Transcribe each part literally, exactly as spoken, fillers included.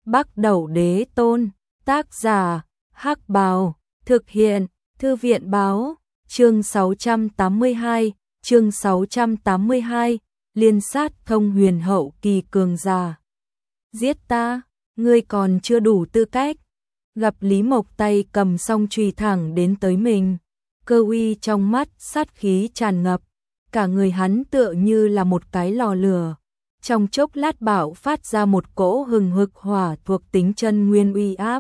Bắc Đẩu Đế Tôn, tác giả, Hắc Bào, thực hiện, Thư viện báo, chương sáu trăm tám mươi hai, chương sáu trăm tám mươi hai, liên sát thông huyền hậu kỳ cường giả. Giết ta, ngươi còn chưa đủ tư cách. Gặp Lý Mộc tay cầm song chùy thẳng đến tới mình, Cơ Uy trong mắt sát khí tràn ngập, cả người hắn tựa như là một cái lò lửa. Trong chốc lát bạo phát ra một cỗ hừng hực hỏa thuộc tính chân nguyên uy áp.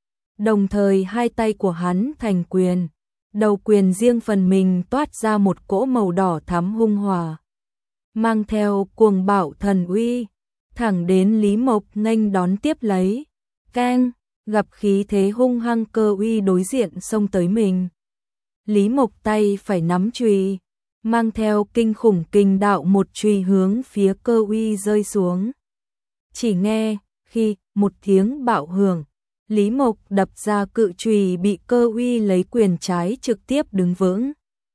Đồng thời hai tay của hắn thành quyền, đầu quyền riêng phần mình toát ra một cỗ màu đỏ thắm hung hỏa, mang theo cuồng bạo thần uy, thẳng đến Lý Mộc nghênh đón tiếp lấy. Keng, gặp khí thế hung hăng Cơ Uy đối diện xông tới mình. Lý Mộc tay phải nắm chùy, mang theo kinh khủng kình đạo một chùy hướng phía Cơ Uy rơi xuống. Chỉ nghe, khi một tiếng bạo hưởng, Lý Mộc đập ra cự chùy bị Cơ Uy lấy quyền trái trực tiếp đứng vững.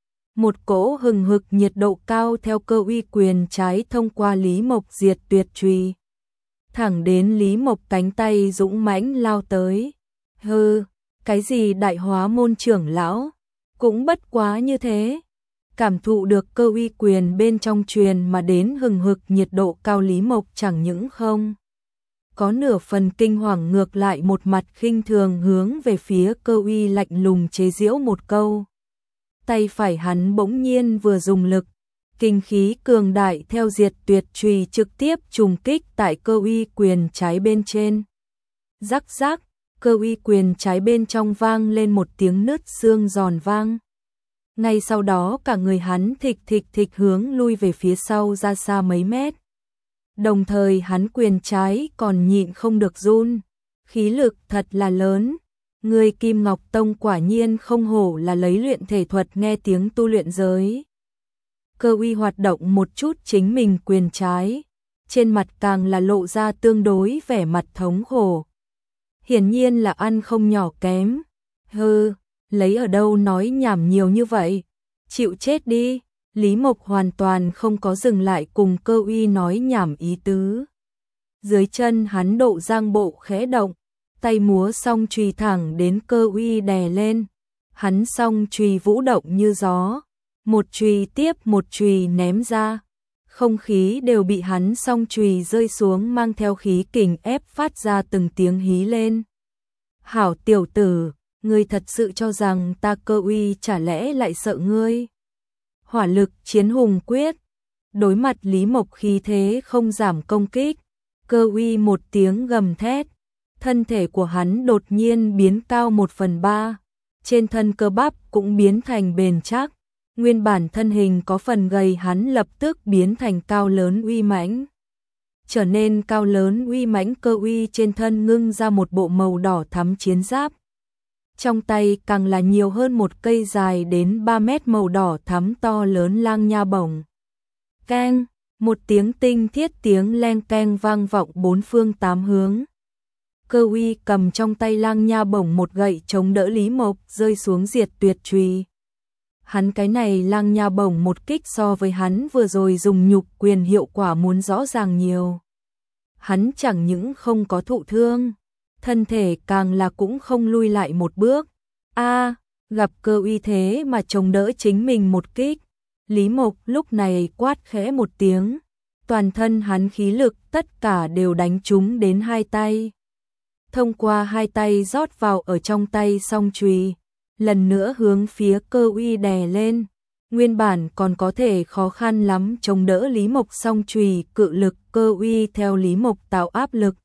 Một cỗ hừng hực nhiệt độ cao theo Cơ Uy quyền trái thông qua Lý Mộc diệt tuyệt chùy, thẳng đến Lý Mộc cánh tay dũng mãnh lao tới. Hừ, cái gì đại hóa môn trưởng lão, cũng bất quá như thế. Cảm thụ được Cơ Uy quyền bên trong truyền mà đến hừng hực nhiệt độ cao, Lý Mộc chẳng những không có nửa phần kinh hoàng, ngược lại một mặt khinh thường hướng về phía Cơ Uy lạnh lùng chế giễu một câu. Tay phải hắn bỗng nhiên vừa dùng lực, kinh khí cường đại theo diệt tuyệt chùy trực tiếp trùng kích tại Cơ Uy quyền trái bên trên. Rắc rắc, Cơ Uy quyền trái bên trong vang lên một tiếng nứt xương giòn vang. Ngay sau đó cả người hắn thịch thịch thịch hướng lui về phía sau ra xa mấy mét. Đồng thời hắn quyền trái còn nhịn không được run, khí lực thật là lớn. Người Kim Ngọc Tông quả nhiên không hổ là lấy luyện thể thuật nghe tiếng tu luyện giới. Cơ Uy hoạt động một chút chính mình quyền trái, trên mặt càng là lộ ra tương đối vẻ mặt thống khổ. Hiển nhiên là ăn không nhỏ kém. Hừ, lấy ở đâu nói nhảm nhiều như vậy, chịu chết đi. Lý Mộc hoàn toàn không có dừng lại cùng Cơ Uy nói nhảm ý tứ. Dưới chân hắn độ giang bộ khẽ động, tay múa song chùy thẳng đến Cơ Uy đè lên. Hắn song chùy vũ động như gió, một chùy tiếp một chùy ném ra, không khí đều bị hắn song chùy rơi xuống mang theo khí kình ép phát ra từng tiếng hí lên. Hảo tiểu tử, ngươi thật sự cho rằng ta Cơ Uy chả lẽ lại sợ ngươi? Hỏa lực chiến hùng quyết. Đối mặt Lý Mộc khí thế không giảm công kích, Cơ Uy một tiếng gầm thét, thân thể của hắn đột nhiên biến cao một phần ba, trên thân cơ bắp cũng biến thành bền chắc. Nguyên bản thân hình có phần gầy hắn lập tức biến thành cao lớn uy mãnh. Trở nên cao lớn uy mãnh, Cơ Uy trên thân ngưng ra một bộ màu đỏ thắm chiến giáp. Trong tay càng là nhiều hơn một cây dài đến ba mét màu đỏ thắm to lớn lang nha bổng. Keng, một tiếng tinh thiết tiếng leng keng vang vọng bốn phương tám hướng. Cơ Uy cầm trong tay lang nha bổng một gậy chống đỡ Lý Mộc rơi xuống diệt tuyệt chùy. Hắn cái này lang nha bổng một kích so với hắn vừa rồi dùng nhục quyền hiệu quả muốn rõ ràng nhiều. Hắn chẳng những không có thụ thương, thân thể càng là cũng không lui lại một bước. A, gặp Cơ Uy thế mà chống đỡ chính mình một kích, Lý Mộc lúc này quát khẽ một tiếng, toàn thân hắn khí lực tất cả đều đánh trúng đến hai tay. Thông qua hai tay rót vào ở trong tay song chùy, lần nữa hướng phía Cơ Uy đè lên. Nguyên bản còn có thể khó khăn lắm chống đỡ Lý Mộc song chùy cự lực, Cơ Uy theo Lý Mộc tạo áp lực,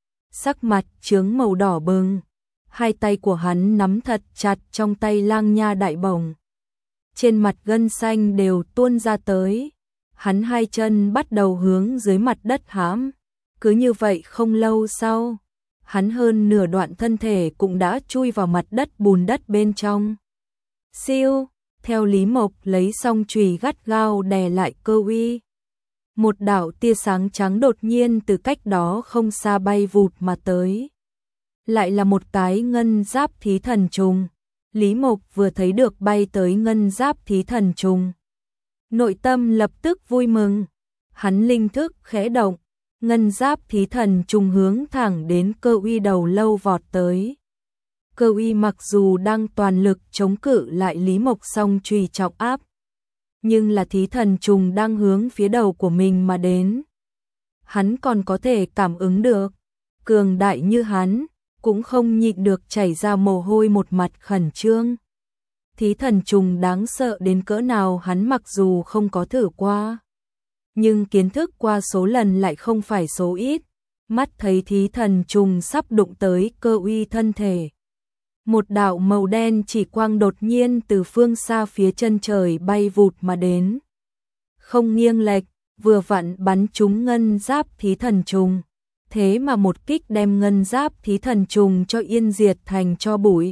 sắc mặt chướng màu đỏ bừng, hai tay của hắn nắm thật chặt trong tay lang nha đại bổng. Trên mặt gân xanh đều tuôn ra tới, hắn hai chân bắt đầu hướng dưới mặt đất hãm. Cứ như vậy không lâu sau, hắn hơn nửa đoạn thân thể cũng đã chui vào mặt đất bùn đất bên trong. Siêu, theo Lý Mộc lấy song chùy gắt gao đè lại Cơ Uy. Một đạo tia sáng trắng đột nhiên từ cách đó không xa bay vụt mà tới. Lại là một cái ngân giáp thí thần trùng. Lý Mộc vừa thấy được bay tới ngân giáp thí thần trùng, nội tâm lập tức vui mừng. Hắn linh thức khẽ động, ngân giáp thí thần trùng hướng thẳng đến Cơ Uy đầu lâu vọt tới. Cơ Uy mặc dù đang toàn lực chống cự lại Lý Mộc song chùy trọng áp, nhưng là thí thần trùng đang hướng phía đầu của mình mà đến. Hắn còn có thể cảm ứng được, cường đại như hắn, cũng không nhịn được chảy ra mồ hôi, một mặt khẩn trương. Thí thần trùng đáng sợ đến cỡ nào hắn mặc dù không có thử qua, nhưng kiến thức qua số lần lại không phải số ít. Mắt thấy thí thần trùng sắp đụng tới Cơ Uy thân thể, một đạo màu đen chỉ quang đột nhiên từ phương xa phía chân trời bay vụt mà đến. Không nghiêng lệch, vừa vặn bắn trúng ngân giáp thí thần trùng. Thế mà một kích đem ngân giáp thí thần trùng cho yên diệt thành tro bụi.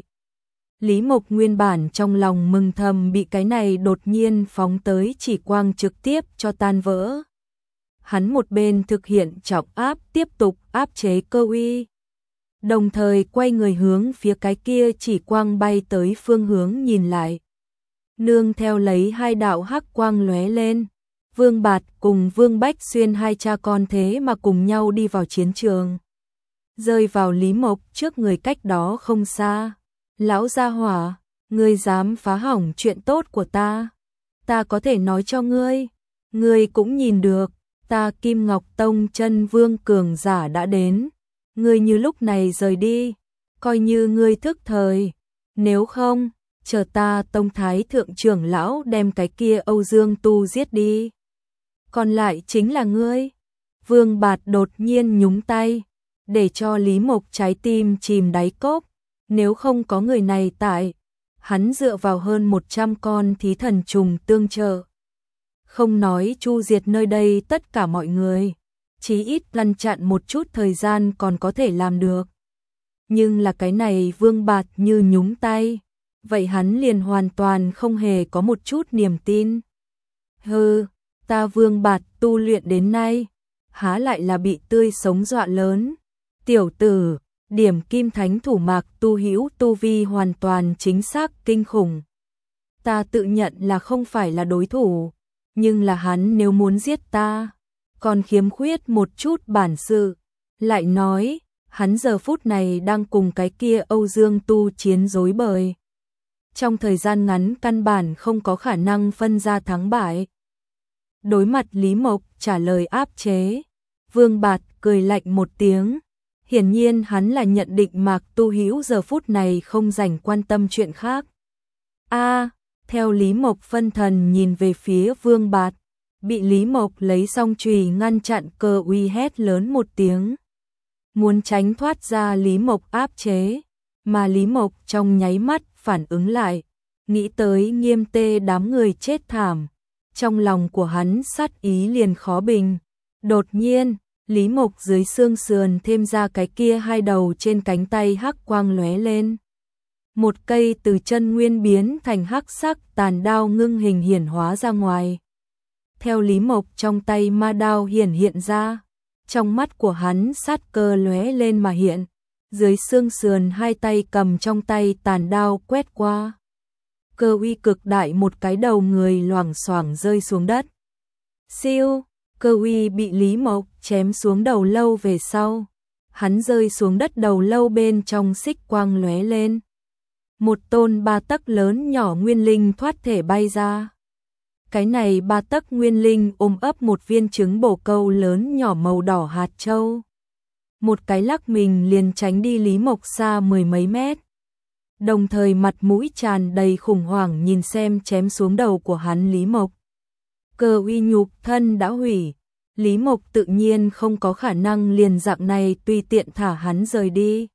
Lý Mộc nguyên bản trong lòng mừng thầm bị cái này đột nhiên phóng tới chỉ quang trực tiếp cho tan vỡ. Hắn một bên thực hiện trọng áp tiếp tục áp chế Cơ Uy, đồng thời quay người hướng phía cái kia chỉ quang bay tới phương hướng nhìn lại. Nương theo lấy hai đạo hắc quang lóe lên, Vương Bạt cùng Vương Bách Xuyên hai cha con thế mà cùng nhau đi vào chiến trường. Rơi vào Lý Mộc trước người cách đó không xa. Lão gia hỏa, ngươi dám phá hỏng chuyện tốt của ta. Ta có thể nói cho ngươi, ngươi cũng nhìn được, ta Kim Ngọc Tông chân vương cường giả đã đến. Ngươi như lúc này rời đi, coi như ngươi thức thời. Nếu không, chờ ta Tông Thái Thượng trưởng lão đem cái kia Âu Dương Tu giết đi. Còn lại chính là ngươi. Vương Bạt đột nhiên nhúng tay, để cho Lý Mộc trái tim chìm đáy cốc. Nếu không có người này tại, hắn dựa vào hơn một trăm con thí thần trùng tương trợ. Không nói chu diệt nơi đây tất cả mọi người, chí ít ngăn chặn một chút thời gian còn có thể làm được. Nhưng là cái này Vương Bạt như nhúng tay, vậy hắn liền hoàn toàn không hề có một chút niềm tin. Hừ, ta Vương Bạt tu luyện đến nay, há lại là bị tươi sống dọa lớn. Tiểu tử, điểm kim thánh thủ mạc tu hữu tu vi hoàn toàn chính xác kinh khủng. Ta tự nhận là không phải là đối thủ, nhưng là hắn nếu muốn giết ta, còn khiếm khuyết một chút bản sự. Lại nói, hắn giờ phút này đang cùng cái kia Âu Dương Tu chiến rối bời. Trong thời gian ngắn căn bản không có khả năng phân ra thắng bại. Đối mặt Lý Mộc trả lời áp chế, Vương Bạt cười lạnh một tiếng. Hiển nhiên hắn là nhận định Mạc Tu Hữu giờ phút này không rảnh quan tâm chuyện khác. A, theo Lý Mộc phân thần nhìn về phía Vương Bạt, bị Lý Mộc lấy song chùy ngăn chặn. Cơ Uy hét lớn một tiếng, muốn tránh thoát ra Lý Mộc áp chế, mà Lý Mộc trong nháy mắt phản ứng lại, nghĩ tới Nghiêm Tê đám người chết thảm, trong lòng của hắn sát ý liền khó bình. Đột nhiên, Lý Mộc dưới xương sườn thêm ra cái kia hai đầu trên cánh tay hắc quang lóe lên. Một cây từ chân nguyên biến thành hắc sắc tàn đao ngưng hình hiển hóa ra ngoài. Theo Lý Mộc trong tay ma đao hiển hiện ra, trong mắt của hắn sát cơ lóe lên mà hiện, dưới xương sườn hai tay cầm trong tay tàn đao quét qua. Cơ Uy cực đại một cái đầu người loảng xoảng rơi xuống đất. Siêu, Cơ Uy bị Lý Mộc chém xuống đầu lâu về sau, hắn rơi xuống đất, đầu lâu bên trong xích quang lóe lên. Một tôn ba tấc lớn nhỏ nguyên linh thoát thể bay ra. Cái này ba tấc nguyên linh ôm ấp một viên trứng bồ câu lớn nhỏ màu đỏ hạt châu. Một cái lắc mình liền tránh đi Lý Mộc xa mười mấy mét. Đồng thời mặt mũi tràn đầy khủng hoảng nhìn xem chém xuống đầu của hắn Lý Mộc. Cơ Uy nhục thân đã hủy, Lý Mộc tự nhiên không có khả năng liền dạng này tùy tiện thả hắn rời đi.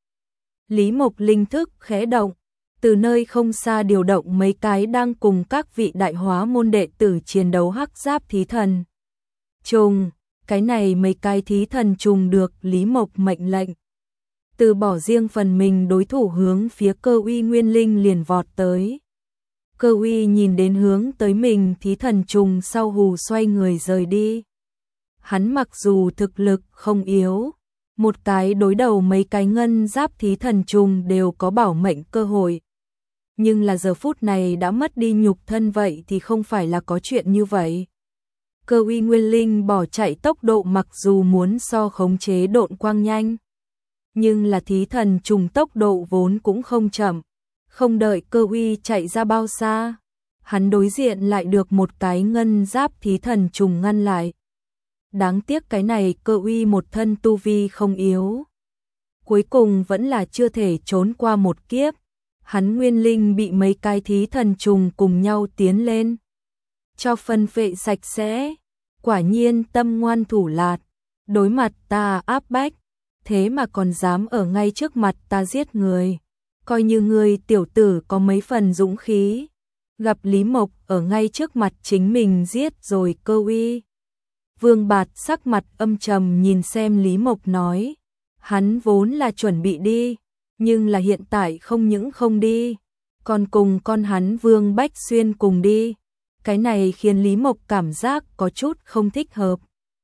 Lý Mộc linh thức khẽ động, từ nơi không xa điều động mấy cái đang cùng các vị đại hóa môn đệ tử chiến đấu hắc giáp thí thần trùng. Cái này mấy cái thí thần trùng được Lý Mộc mệnh lệnh, từ bỏ riêng phần mình đối thủ hướng phía Cơ Uy nguyên linh liền vọt tới. Cơ Uy nhìn đến hướng tới mình thí thần trùng sau hù xoay người rời đi. Hắn mặc dù thực lực không yếu, một cái đối đầu mấy cái ngân giáp thí thần trùng đều có bảo mệnh cơ hội. Nhưng là giờ phút này đã mất đi nhục thân vậy thì không phải là có chuyện như vậy. Cơ uy nguyên linh bỏ chạy tốc độ mặc dù muốn so khống chế độn quang nhanh, nhưng là thí thần trùng tốc độ vốn cũng không chậm, không đợi cơ uy chạy ra bao xa, hắn đối diện lại được một cái ngân giáp thí thần trùng ngăn lại. Đáng tiếc cái này cơ uy một thân tu vi không yếu, cuối cùng vẫn là chưa thể trốn qua một kiếp, hắn nguyên linh bị mấy cái thí thần trùng cùng nhau tiến lên, cho phân phệ sạch sẽ, quả nhiên tâm ngoan thủ lạt, đối mặt ta áp bách, thế mà còn dám ở ngay trước mặt ta giết người, coi như người tiểu tử có mấy phần dũng khí, gặp Lý Mộc ở ngay trước mặt chính mình giết rồi cơ uy. Vương Bạt sắc mặt âm trầm nhìn xem Lý Mộc nói, hắn vốn là chuẩn bị đi, nhưng là hiện tại không những không đi, còn cùng con hắn Vương Bách Xuyên cùng đi. Cái này khiến Lý Mộc cảm giác có chút không thích hợp.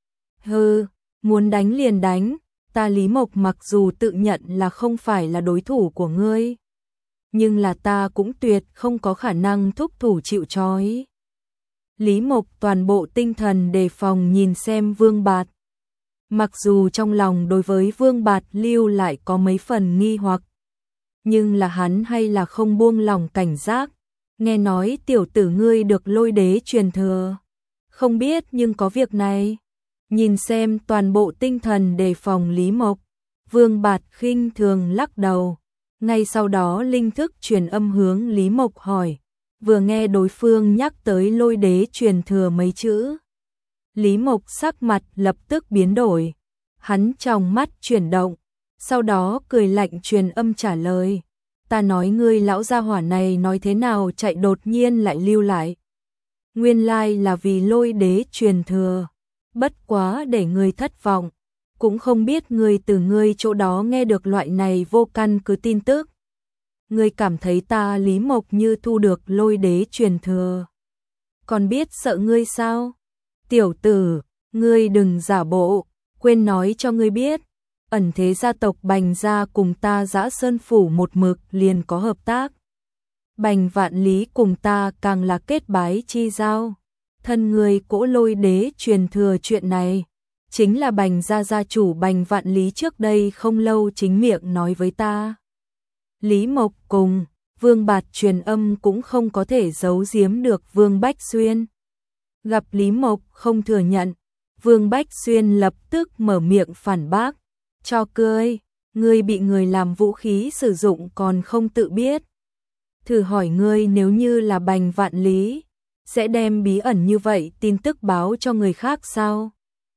Hừ, muốn đánh liền đánh, ta Lý Mộc mặc dù tự nhận là không phải là đối thủ của ngươi, nhưng là ta cũng tuyệt không có khả năng thúc thủ chịu trói. Lý Mộc toàn bộ tinh thần đề phòng nhìn xem Vương Bạt. Mặc dù trong lòng đối với Vương Bạt lưu lại có mấy phần nghi hoặc, nhưng là hắn hay là không buông lòng cảnh giác. Nghe nói tiểu tử ngươi được lôi đế truyền thừa, không biết nhưng có việc này. Nhìn xem toàn bộ tinh thần đề phòng Lý Mộc, Vương Bạt khinh thường lắc đầu. Ngay sau đó linh thức truyền âm hướng Lý Mộc hỏi, vừa nghe đối phương nhắc tới lôi đế truyền thừa mấy chữ. Lý Mộc sắc mặt lập tức biến đổi, hắn trong mắt chuyển động, sau đó cười lạnh truyền âm trả lời. Ta nói ngươi lão gia hỏa này nói thế nào chạy đột nhiên lại lưu lại. Nguyên lai là vì lôi đế truyền thừa, bất quá để ngươi thất vọng, cũng không biết ngươi từ ngươi chỗ đó nghe được loại này vô căn cứ tin tức. Ngươi cảm thấy ta Lý Mộc như thu được lôi đế truyền thừa, còn biết sợ ngươi sao? Tiểu tử, ngươi đừng giả bộ, quên nói cho ngươi biết. Ẩn thế gia tộc Bành gia cùng ta Dã Sơn phủ một mực liền có hợp tác. Bành Vạn Lý cùng ta càng là kết bái chi giao. Thân người cỗ lôi đế truyền thừa chuyện này, chính là Bành gia gia chủ Bành Vạn Lý trước đây không lâu chính miệng nói với ta. Lý Mộc cùng Vương Bạt truyền âm cũng không có thể giấu giếm được Vương Bách Xuyên. Gặp Lý Mộc không thừa nhận, Vương Bách Xuyên lập tức mở miệng phản bác. Cho cười, ngươi bị người làm vũ khí sử dụng còn không tự biết. Thử hỏi ngươi nếu như là Bành Vạn Lý, sẽ đem bí ẩn như vậy tin tức báo cho người khác sao?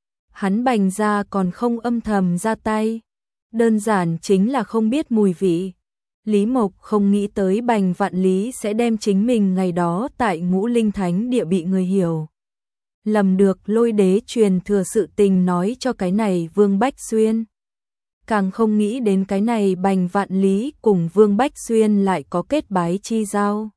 Hắn Bành gia còn không âm thầm ra tay, đơn giản chính là không biết mùi vị. Lý Mộc không nghĩ tới Bành Vạn Lý sẽ đem chính mình ngày đó tại Ngũ Linh Thánh địa bị người hiểu lầm được lôi đế truyền thừa sự tình nói cho cái này Vương Bách Xuyên. Càng không nghĩ đến cái này Bành Vạn Lý cùng Vương Bách Xuyên lại có kết bái chi giao.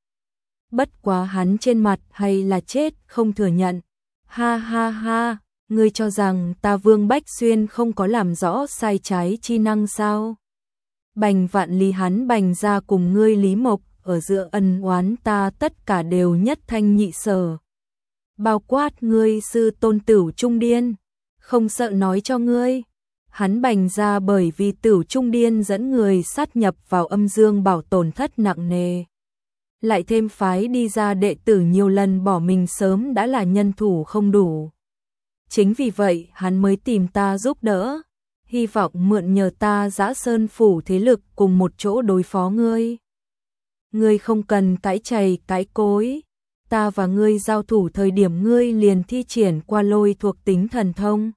Bất quá hắn trên mặt hay là chết không thừa nhận. Ha ha ha, ngươi cho rằng ta Vương Bách Xuyên không có làm rõ sai trái chi năng sao? Bành Vạn Lý hắn Bành gia cùng ngươi Lý Mộc ở giữa ân oán ta tất cả đều nhất thanh nhị sở. Bao quát ngươi sư tôn Tửu Trung Điên, không sợ nói cho ngươi. Hắn Bành gia bởi vì Tửu Trung Điên dẫn người sát nhập vào âm dương bảo tổn thất nặng nề. Lại thêm phái đi ra đệ tử nhiều lần bỏ mình sớm đã là nhân thủ không đủ. Chính vì vậy hắn mới tìm ta giúp đỡ, hy vọng mượn nhờ ta Dã Sơn phủ thế lực cùng một chỗ đối phó ngươi. Ngươi không cần cãi chày cãi cối, ta và ngươi giao thủ thời điểm ngươi liền thi triển qua lôi thuộc tính thần thông.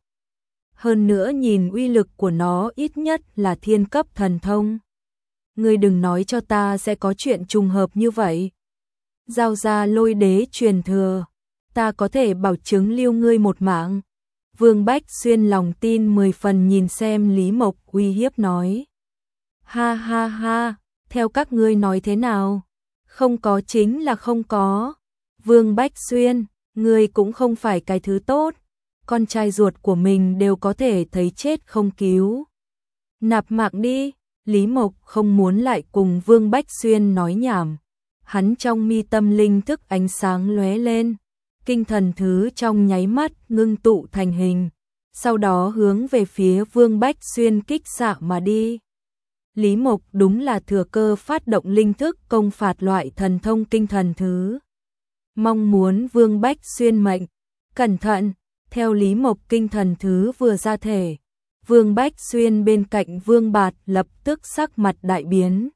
Hơn nữa nhìn uy lực của nó ít nhất là thiên cấp thần thông. Ngươi đừng nói cho ta sẽ có chuyện trùng hợp như vậy. Giao ra lôi đế truyền thừa, ta có thể bảo chứng lưu ngươi một mạng. Vương Bách Xuyên lòng tin mười phần nhìn xem Lý Mộc uy hiếp nói. Ha ha ha, theo các ngươi nói thế nào? Không có chính là không có. Vương Bách Xuyên, ngươi cũng không phải cái thứ tốt. Con trai ruột của mình đều có thể thấy chết không cứu. Nạp mạng đi. Lý Mộc không muốn lại cùng Vương Bách Xuyên nói nhảm. Hắn trong mi tâm linh thức ánh sáng lóe lên. Kinh thần thứ trong nháy mắt ngưng tụ thành hình, sau đó hướng về phía Vương Bách Xuyên kích xạ mà đi. Lý Mộc đúng là thừa cơ phát động linh thức công phạt loại thần thông kinh thần thứ. Mong muốn Vương Bách Xuyên mệnh, cẩn thận, theo Lý Mộc kinh thần thứ vừa ra thể, Vương Bách Xuyên bên cạnh Vương Bạt lập tức sắc mặt đại biến.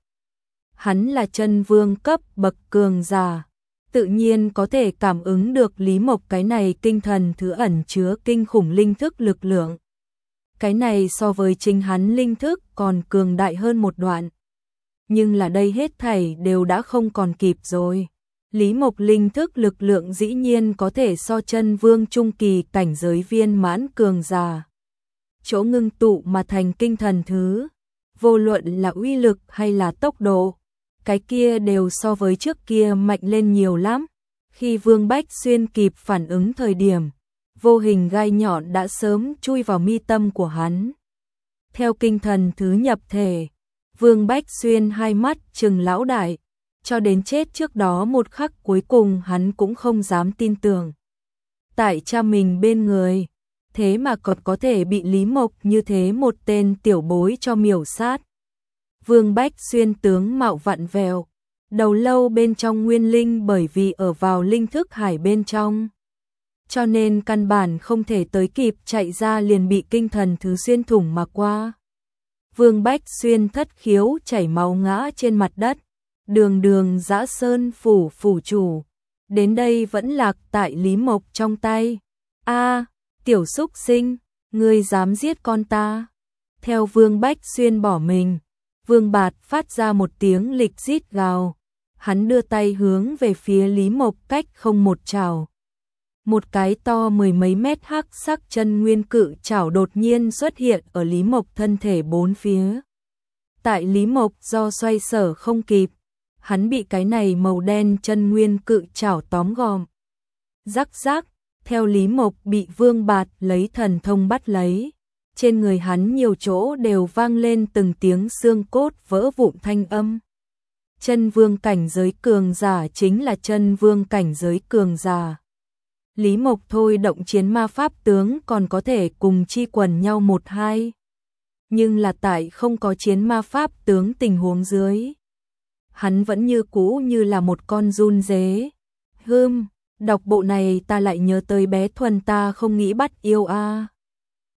Hắn là chân vương cấp bậc cường giả, tự nhiên có thể cảm ứng được Lý Mộc cái này kinh thần thứ ẩn chứa kinh khủng linh thức lực lượng. Cái này so với chính hắn linh thức còn cường đại hơn một đoạn. Nhưng là đây hết thảy đều đã không còn kịp rồi. Lý Mộc linh thức lực lượng dĩ nhiên có thể so chân vương trung kỳ cảnh giới viên mãn cường giả. Chỗ ngưng tụ mà thành kinh thần thứ, vô luận là uy lực hay là tốc độ, cái kia đều so với trước kia mạnh lên nhiều lắm. Khi Vương Bách Xuyên kịp phản ứng thời điểm, vô hình gai nhọn đã sớm chui vào mi tâm của hắn. Theo kinh thần thứ nhập thể, Vương Bách Xuyên hai mắt trừng lão đại, cho đến chết trước đó một khắc cuối cùng hắn cũng không dám tin tưởng. Tại cha mình bên người, thế mà còn có thể bị Lý Mộc như thế một tên tiểu bối cho miểu sát. Vương Bách Xuyên tướng mạo vặn vẹo, đầu lâu bên trong nguyên linh bởi vì ở vào linh thức hải bên trong, cho nên căn bản không thể tới kịp chạy ra liền bị kinh thần thứ xuyên thủng mà qua. Vương Bách Xuyên thất khiếu chảy máu ngã trên mặt đất, đường đường Dã Sơn phủ phủ chủ, đến đây vẫn lạc tại Lý Mộc trong tay. A, tiểu xúc sinh, ngươi dám giết con ta. Theo Vương Bách Xuyên bỏ mình, Vương Bạt phát ra một tiếng lịch rít gào, hắn đưa tay hướng về phía Lý Mộc cách không một trảo. Một cái to mười mấy mét hắc sắc chân nguyên cự trảo đột nhiên xuất hiện ở Lý Mộc thân thể bốn phía. Tại Lý Mộc do xoay sở không kịp, hắn bị cái này màu đen chân nguyên cự trảo tóm gọn. Rắc rắc, theo Lý Mộc bị Vương Bạt lấy thần thông bắt lấy, trên người hắn nhiều chỗ đều vang lên từng tiếng xương cốt vỡ vụn thanh âm. Chân vương cảnh giới cường giả chính là chân vương cảnh giới cường giả. Lý Mộc thôi động chiến ma pháp tướng còn có thể cùng chi quần nhau một hai. Nhưng là tại không có chiến ma pháp tướng tình huống dưới, hắn vẫn như cũ như là một con run dế. Hừm, đọc bộ này ta lại nhớ tới bé Thuần ta không nghĩ bắt yêu a.